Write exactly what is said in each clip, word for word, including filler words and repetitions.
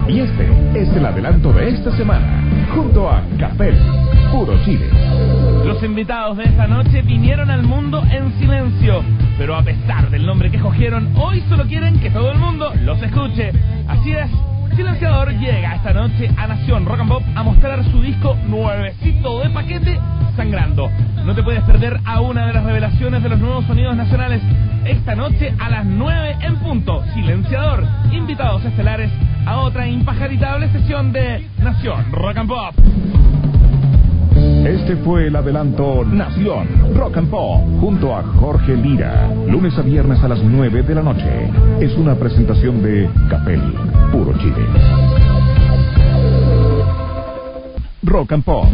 Y este es el adelanto de esta semana, junto a Capel, Puro Chile. Los invitados de esta noche vinieron al mundo en silencio, pero a pesar del nombre que escogieron, hoy solo quieren que todo el mundo los escuche. Así es, Silenciador llega esta noche a Nación Rock and Pop a mostrar su disco nuevecito de paquete, Sangrando. No te puedes perder a una de las revelaciones de los nuevos sonidos nacionales esta noche a las nueve en punto. Silenciador, invitados estelares a otra impajaritable sesión de Nación Rock and Pop. Este fue el adelanto Nación Rock and Pop junto a Jorge Lira, lunes a viernes a las nueve de la noche. Es una presentación de Capel, Puro Chile. Rock and Pop.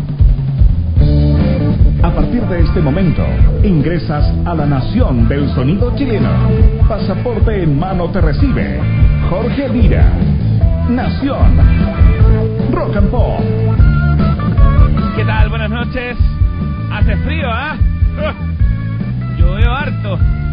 A partir de este momento, ingresas a la nación del sonido chileno. Pasaporte en mano te recibe Jorge Lira. Nación Rock and Pop. ¿Qué tal? Buenas noches. Hace frío, ¿ah? ¿eh? Yo veo harto.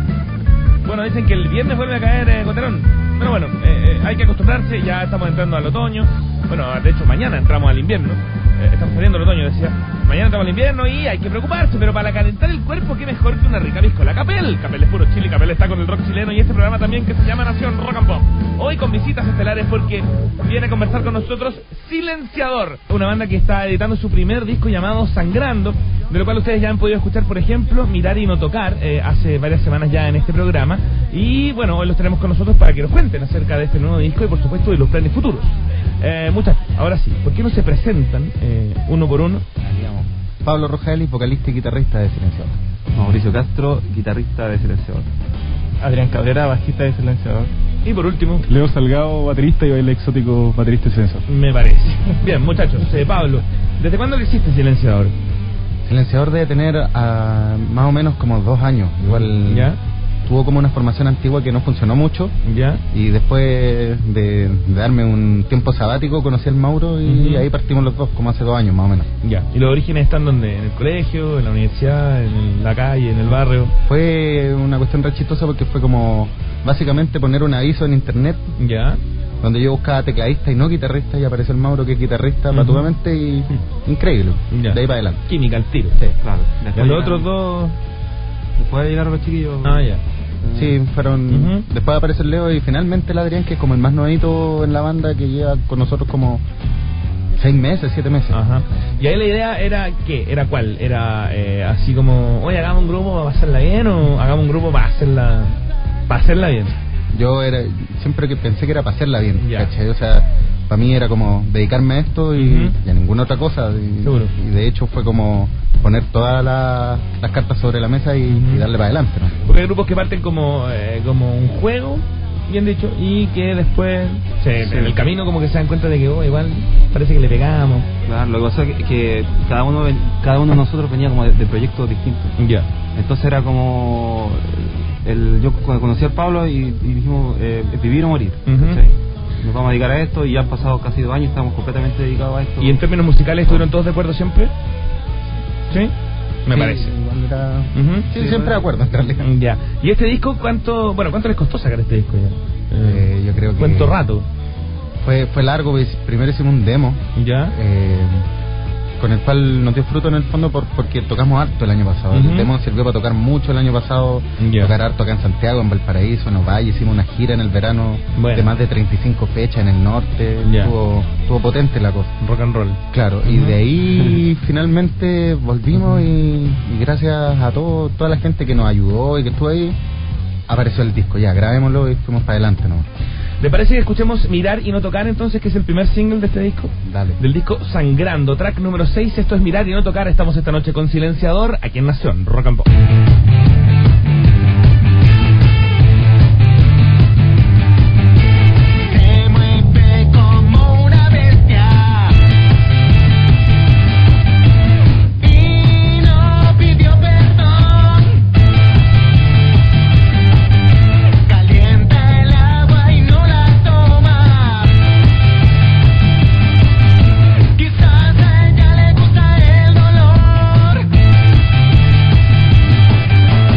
Bueno, dicen que el viernes vuelve a caer eh, goterón. Pero bueno, eh, eh, hay que acostumbrarse. Ya estamos entrando al otoño. Bueno, de hecho mañana entramos al invierno. eh, Estamos saliendo al otoño, decía. Mañana entramos al invierno y hay que preocuparse. Pero para calentar el cuerpo, qué mejor que una rica piscola Capel. Capel es puro Chile, Capel está con el rock chileno. Y este programa también que se llama Nación Rock and Pop. Hoy con visitas estelares porque viene a conversar con nosotros Silenciador, una banda que está editando su primer disco llamado Sangrando, de lo cual ustedes ya han podido escuchar, por ejemplo, Mirar y no tocar, eh, hace varias semanas ya en este programa. Y bueno, hoy los tenemos con nosotros para que nos cuenten acerca de este nuevo disco y por supuesto de los planes futuros. eh, Muchachos, ahora sí, ¿por qué no se presentan eh, uno por uno? Pablo Rojaeli, vocalista y guitarrista de Silenciador. Mauricio Castro, guitarrista de Silenciador. Adrián Cabrera, bajista de Silenciador. Y por último, Leo Salgado, baterista y baile exótico, baterista de Silenciador. me parece. Bien, muchachos, eh, Pablo, ¿desde cuándo que existe Silenciador? Silenciador debe tener uh, más o menos como dos años. Igual ¿Ya? tuvo como una formación antigua que no funcionó mucho. ¿Ya? Y después de, de darme un tiempo sabático conocí al Mauro y Uh-huh. ahí partimos los dos, como hace dos años más o menos. Ya. ¿Y los orígenes están donde? ¿En el colegio, en la universidad, en la calle, en el barrio? Fue una cuestión re chistosa porque fue como básicamente poner un aviso en internet Ya. donde yo buscaba tecladista y no guitarrista y apareció el Mauro que es guitarrista Uh-huh. patudamente y increíble. Ya. De ahí para adelante. Química al tiro. Sí. Claro. ¿Y Después los llegaron- otros dos? Después llegaron los chiquillos. Ah, ya. Sí, fueron. Uh-huh. Después aparece el Leo y finalmente el Adrián, que es como el más nuevito en la banda, que lleva con nosotros como seis meses, siete meses. Ajá. Y ahí la idea era, ¿qué? ¿Era cuál? ¿Era eh, así como, oye, hagamos un grupo para hacerla bien o hagamos un grupo para hacerla para hacerla bien? Yo era siempre que pensé que era para hacerla bien, Ya. ¿cachai? O sea, para mí era como dedicarme a esto y, Uh-huh. y a ninguna otra cosa. Y, Seguro. y de hecho fue como poner todas la, las cartas sobre la mesa y, Uh-huh. y darle para adelante, ¿no? Porque hay grupos que parten como eh, como un juego, bien dicho, y que después se, Sí. en el camino como que se dan cuenta de que, oh, igual parece que le pegamos. Claro, lo que pasa es que, que cada uno ven- cada uno de nosotros venía como de, de proyectos distintos. Ya. Entonces era como el, yo cuando conocí al Pablo y, y dijimos eh, vivir o morir. Ujú. ¿cachai? Nos vamos a dedicar a esto y ya han pasado casi dos años, estamos completamente dedicados a esto. ¿Y en términos musicales estuvieron todos de acuerdo siempre? ¿Sí? Me Sí, parece. igual era- Ujú. Sí, Sí, siempre de acuerdo, en realidad. Ya. ¿Y este disco cuánto, bueno, cuánto les costó sacar este disco ya? Eh, yo creo que- ¿Cuánto rato? Fue, fue largo, pues, primero hicimos un demo. Ya. Eh, con el cual nos dio fruto en el fondo por, porque tocamos harto el año pasado. Ujú. El demo sirvió para tocar mucho el año pasado, Ya. tocar harto acá en Santiago, en Valparaíso, en Ovalle, hicimos una gira en el verano Bueno. de más de treinta y cinco fechas en el norte, Ya. estuvo, estuvo potente la cosa. Rock and roll. Claro, y Ujú. de ahí finalmente volvimos y, y gracias a todo, toda la gente que nos ayudó y que estuvo ahí, apareció el disco, ya, grabémoslo y fuimos para adelante, ¿no? ¿Le parece que escuchemos Mirar y no tocar entonces, que es el primer single de este disco? Dale. Del disco Sangrando, track número seis. Esto es Mirar y no tocar. Estamos esta noche con Silenciador aquí en Nación Rock and Pop. Se mueve como una bestia y no pidió perdón. Calienta el agua y no la toma. Quizás a ella le gusta el dolor.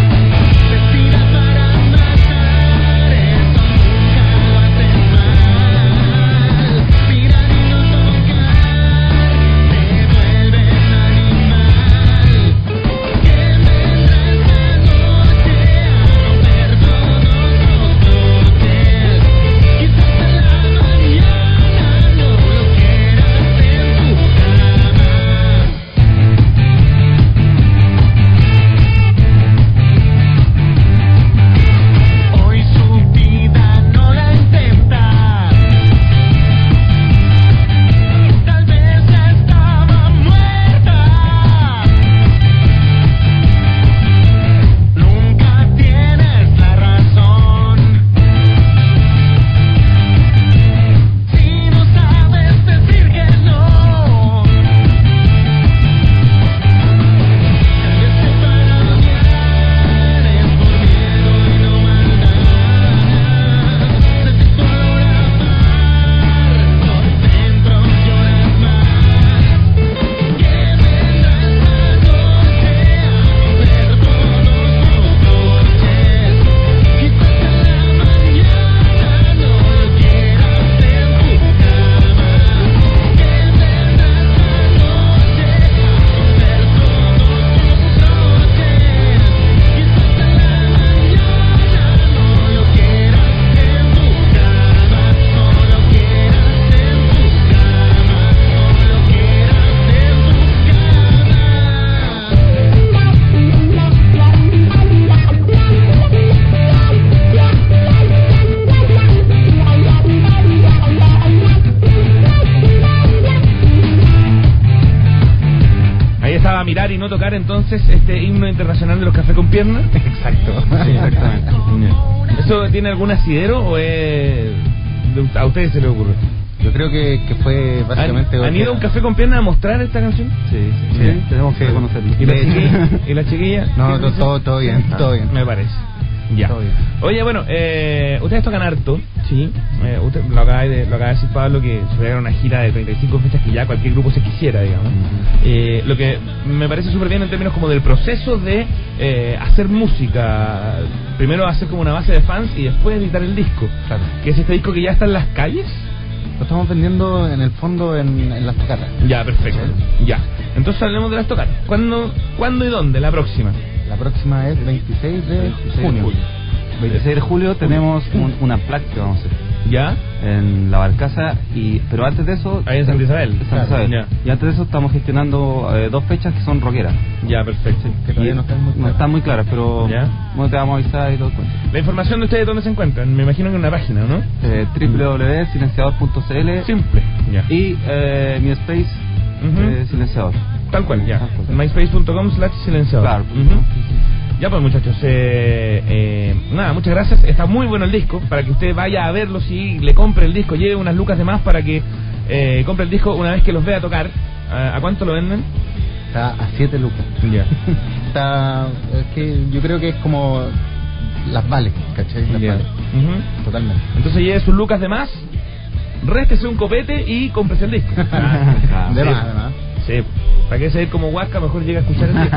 mirar y no tocar entonces este himno internacional de los cafés con piernas. Exacto. Sí, exactamente. ¿Eso tiene algún asidero o es a ustedes se les ocurre? Yo creo que, que fue básicamente... ¿Han, ¿Han ido a un café con piernas a mostrar esta canción? Sí, sí, sí, tenemos que conocerlo. ¿Y la chiquilla? ¿Y la chiquilla? No, todo, todo, todo bien, todo bien. Me parece. Ya. Todo bien. Oye, bueno, eh, ustedes tocan harto, sí. Eh, usted lo acaba de lo acaba de decir Pablo, que se va a una gira de treinta y cinco fechas que ya cualquier grupo se quisiera, digamos. Uh-huh. eh, lo que me parece súper bien en términos como del proceso de eh, hacer música. Primero hacer como una base de fans y después editar el disco. Claro. Que es este disco que ya está en las calles. Lo estamos vendiendo en el fondo en, en las tocatas. Ya, perfecto. Sí. Ya. Entonces hablemos de las tocatas. ¿Cuándo, ¿Cuándo y dónde? La próxima. La próxima es veintiséis de junio. veintiséis de julio tenemos un, una placa que vamos a hacer. ¿Ya? En la Barcaza, y pero antes de eso... Ahí en Santa Isabel. Santa Claro. Isabel. Ya. Y antes de eso estamos gestionando eh, dos fechas que son rockeras. Ya, perfecto. Sí, que todavía no están muy claras. No están muy claras, pero ¿Ya? bueno, te vamos a avisar y todo. La información de ustedes, ¿dónde se encuentran? Me imagino que en una página, ¿no? Eh, doble u doble u doble u punto silenciador punto c l. Simple. Ya. Y eh, mi space Uh-huh. eh, silenciador. Tal cual, ya. Tal cual. myspace punto com slash silenciador. Claro. Uh-huh. Ya pues muchachos, eh, eh, nada, muchas gracias. Está muy bueno el disco, para que usted vaya a verlo, si le compre el disco, lleve unas lucas de más para que eh, compre el disco una vez que los vea tocar. ¿A, a cuánto lo venden? Está a siete lucas. Ya. Está, es que yo creo que es como las vale, ¿cachai? Las Ya. vale. Uh-huh. Totalmente. Entonces lleve sus lucas de más, réstese un copete y cómprese el disco. Ah, De sí. más, además. Sí, para que se ir como Huasca, mejor llega a escuchar el disco.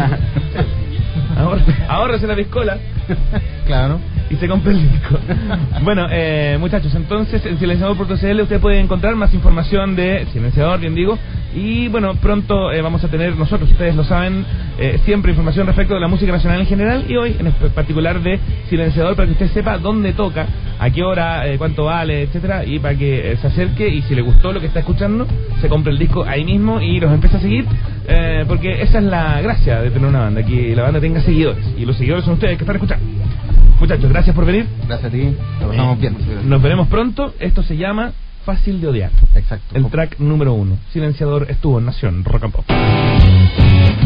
Ahora, ahórrese la piscola Claro. y se compra el disco. Bueno, eh, muchachos, entonces en silenciador punto c l usted puede encontrar más información de Silenciador, bien digo. Y bueno, pronto eh, vamos a tener nosotros, ustedes lo saben, eh, siempre información respecto de la música nacional en general, y hoy en particular de Silenciador, para que usted sepa dónde toca, a qué hora, eh, cuánto vale, etcétera, y para que eh, se acerque, y si le gustó lo que está escuchando, se compre el disco ahí mismo y los empiece a seguir, eh, porque esa es la gracia de tener una banda, que la banda tenga seguidores, y los seguidores son ustedes que están escuchando. Muchachos, gracias por venir. Gracias a ti. Lo pasamos bien. Nos veremos pronto. Esto se llama Fácil de Odiar. Exacto. El track número uno. Silenciador estuvo en Nación Rock and Pop.